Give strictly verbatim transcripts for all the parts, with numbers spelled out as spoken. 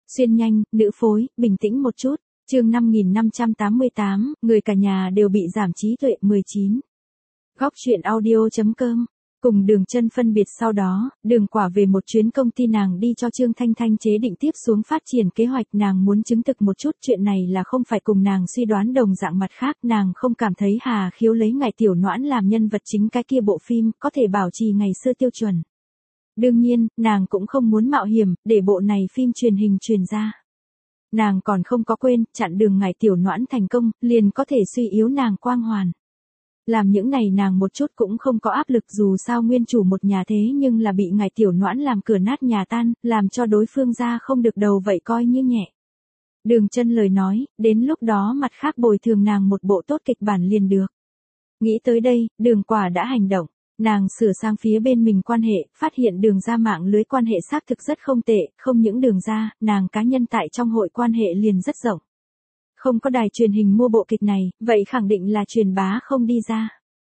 Xuyên nhanh, nữ phối, bình tĩnh một chút. Chương năm nghìn năm trăm tám mươi tám, người cả nhà đều bị giảm trí tuệ mười chín. Góc truyện audio.com. Cùng Đường Chân phân biệt sau đó, Đường Quả về một chuyến công ty nàng đi cho Trương Thanh Thanh chế định tiếp xuống phát triển kế hoạch. Nàng muốn chứng thực một chút chuyện này là không phải cùng nàng suy đoán đồng dạng. Mặt khác, nàng không cảm thấy Hà Khiếu lấy Ngải Tiểu Noãn làm nhân vật chính cái kia bộ phim có thể bảo trì ngày xưa tiêu chuẩn. Đương nhiên, nàng cũng không muốn mạo hiểm để bộ này phim truyền hình truyền ra. Nàng còn không có quên, chặn đường Ngải Tiểu Noãn thành công, liền có thể suy yếu nàng quang hoàn. Làm những này nàng một chút cũng không có áp lực, dù sao nguyên chủ một nhà thế nhưng là bị Ngải Tiểu Noãn làm cửa nát nhà tan, làm cho đối phương ra không được đầu vậy coi như nhẹ. Đường Chân lời nói, đến lúc đó mặt khác bồi thường nàng một bộ tốt kịch bản liền được. Nghĩ tới đây, Đường Quả đã hành động. Nàng sửa sang phía bên mình quan hệ, phát hiện Đường gia mạng lưới quan hệ xác thực rất không tệ, không những Đường gia, nàng cá nhân tại trong hội quan hệ liền rất rộng. Không có đài truyền hình mua bộ kịch này, vậy khẳng định là truyền bá không đi ra.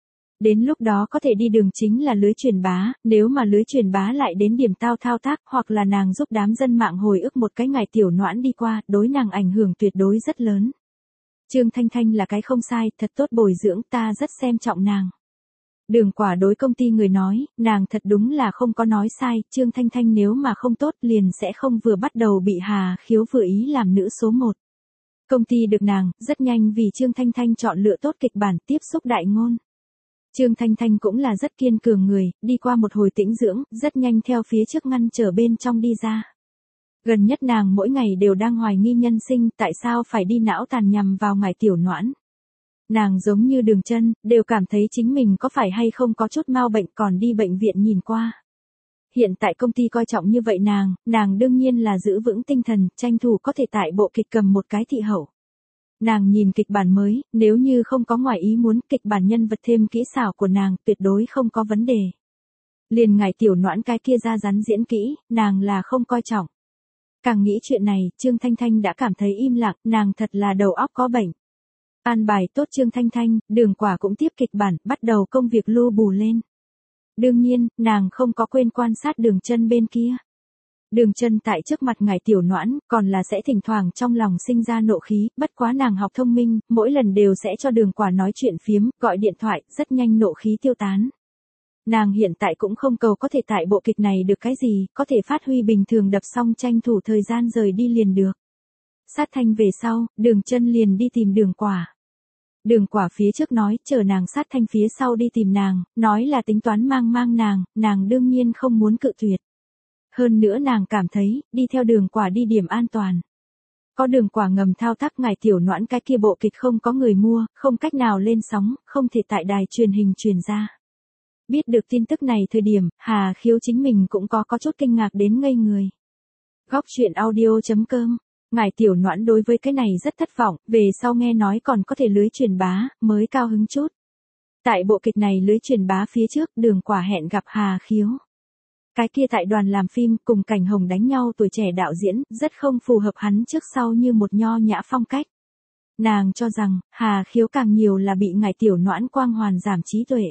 Đến lúc đó có thể đi đường chính là lưới truyền bá, nếu mà lưới truyền bá lại đến điểm tao thao tác, hoặc là nàng giúp đám dân mạng hồi ức một cái Ngải Tiểu Noãn đi qua, đối nàng ảnh hưởng tuyệt đối rất lớn. Trương Thanh Thanh là cái không sai, thật tốt bồi dưỡng, ta rất xem trọng nàng. Đường Quả đối công ty người nói, nàng thật đúng là không có nói sai, Trương Thanh Thanh nếu mà không tốt liền sẽ không vừa bắt đầu bị Hà Khiếu vừa ý làm nữ số một. Công ty được nàng, rất nhanh vì Trương Thanh Thanh chọn lựa tốt kịch bản tiếp xúc đại ngôn. Trương Thanh Thanh cũng là rất kiên cường người, đi qua một hồi tĩnh dưỡng, rất nhanh theo phía trước ngăn trở bên trong đi ra. Gần nhất nàng mỗi ngày đều đang hoài nghi nhân sinh, tại sao phải đi não tàn nhằm vào Ngải Tiểu Noãn. Nàng giống như Đường Chân, đều cảm thấy chính mình có phải hay không có chút mau bệnh còn đi bệnh viện nhìn qua. Hiện tại công ty coi trọng như vậy nàng, nàng đương nhiên là giữ vững tinh thần, tranh thủ có thể tại bộ kịch cầm một cái thị hậu. Nàng nhìn kịch bản mới, nếu như không có ngoài ý muốn, kịch bản nhân vật thêm kỹ xảo của nàng tuyệt đối không có vấn đề. Liền Ngải Tiểu Noãn cái kia ra rắn diễn kỹ, nàng là không coi trọng. Càng nghĩ chuyện này, Trương Thanh Thanh đã cảm thấy im lặng, nàng thật là đầu óc có bệnh. An bài tốt Trương Thanh Thanh, Đường Quả cũng tiếp kịch bản, bắt đầu công việc lưu bù lên. Đương nhiên, nàng không có quên quan sát Đường Chân bên kia. Đường Chân tại trước mặt Ngải Tiểu Noãn, còn là sẽ thỉnh thoảng trong lòng sinh ra nộ khí, bất quá nàng học thông minh, mỗi lần đều sẽ cho Đường Quả nói chuyện phiếm, gọi điện thoại, rất nhanh nộ khí tiêu tán. Nàng hiện tại cũng không cầu có thể tại bộ kịch này được cái gì, có thể phát huy bình thường đập xong tranh thủ thời gian rời đi liền được. Sát thanh về sau, Đường Chân liền đi tìm Đường Quả. Đường Quả phía trước nói, chờ nàng sát thanh phía sau đi tìm nàng, nói là tính toán mang mang nàng, nàng đương nhiên không muốn cự tuyệt. Hơn nữa nàng cảm thấy, đi theo Đường Quả đi điểm an toàn. Có Đường Quả ngầm thao tác Ngải Tiểu Noãn cái kia bộ kịch không có người mua, không cách nào lên sóng, không thể tại đài truyền hình truyền ra. Biết được tin tức này thời điểm, Hà Khiếu chính mình cũng có có chút kinh ngạc đến ngây người. Góc truyện audio.com. Ngải Tiểu Noãn đối với cái này rất thất vọng, về sau nghe nói còn có thể lưới truyền bá, mới cao hứng chút. Tại bộ kịch này lưới truyền bá phía trước, Đường Quả hẹn gặp Hà Khiếu. Cái kia tại đoàn làm phim, cùng Cảnh Hồng đánh nhau tuổi trẻ đạo diễn, rất không phù hợp hắn trước sau như một nho nhã phong cách. Nàng cho rằng, Hà Khiếu càng nhiều là bị Ngải Tiểu Noãn quang hoàn giảm trí tuệ.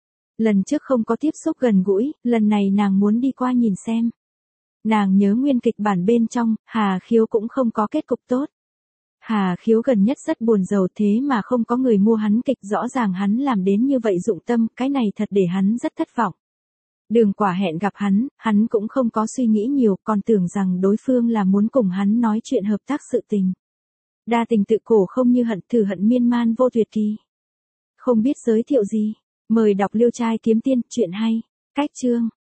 Lần trước không có tiếp xúc gần gũi, lần này nàng muốn đi qua nhìn xem. Nàng nhớ nguyên kịch bản bên trong, Hà Khiếu cũng không có kết cục tốt. Hà Khiếu gần nhất rất buồn rầu thế mà không có người mua hắn kịch, rõ ràng hắn làm đến như vậy dụng tâm, cái này thật để hắn rất thất vọng. Đường Quả hẹn gặp hắn, hắn cũng không có suy nghĩ nhiều, còn tưởng rằng đối phương là muốn cùng hắn nói chuyện hợp tác sự tình. Đa tình tự cổ không như hận, thử hận miên man vô tuyệt kỳ. Không biết giới thiệu gì, mời đọc Liêu Trai Kiếm Tiên, chuyện hay. Cách chương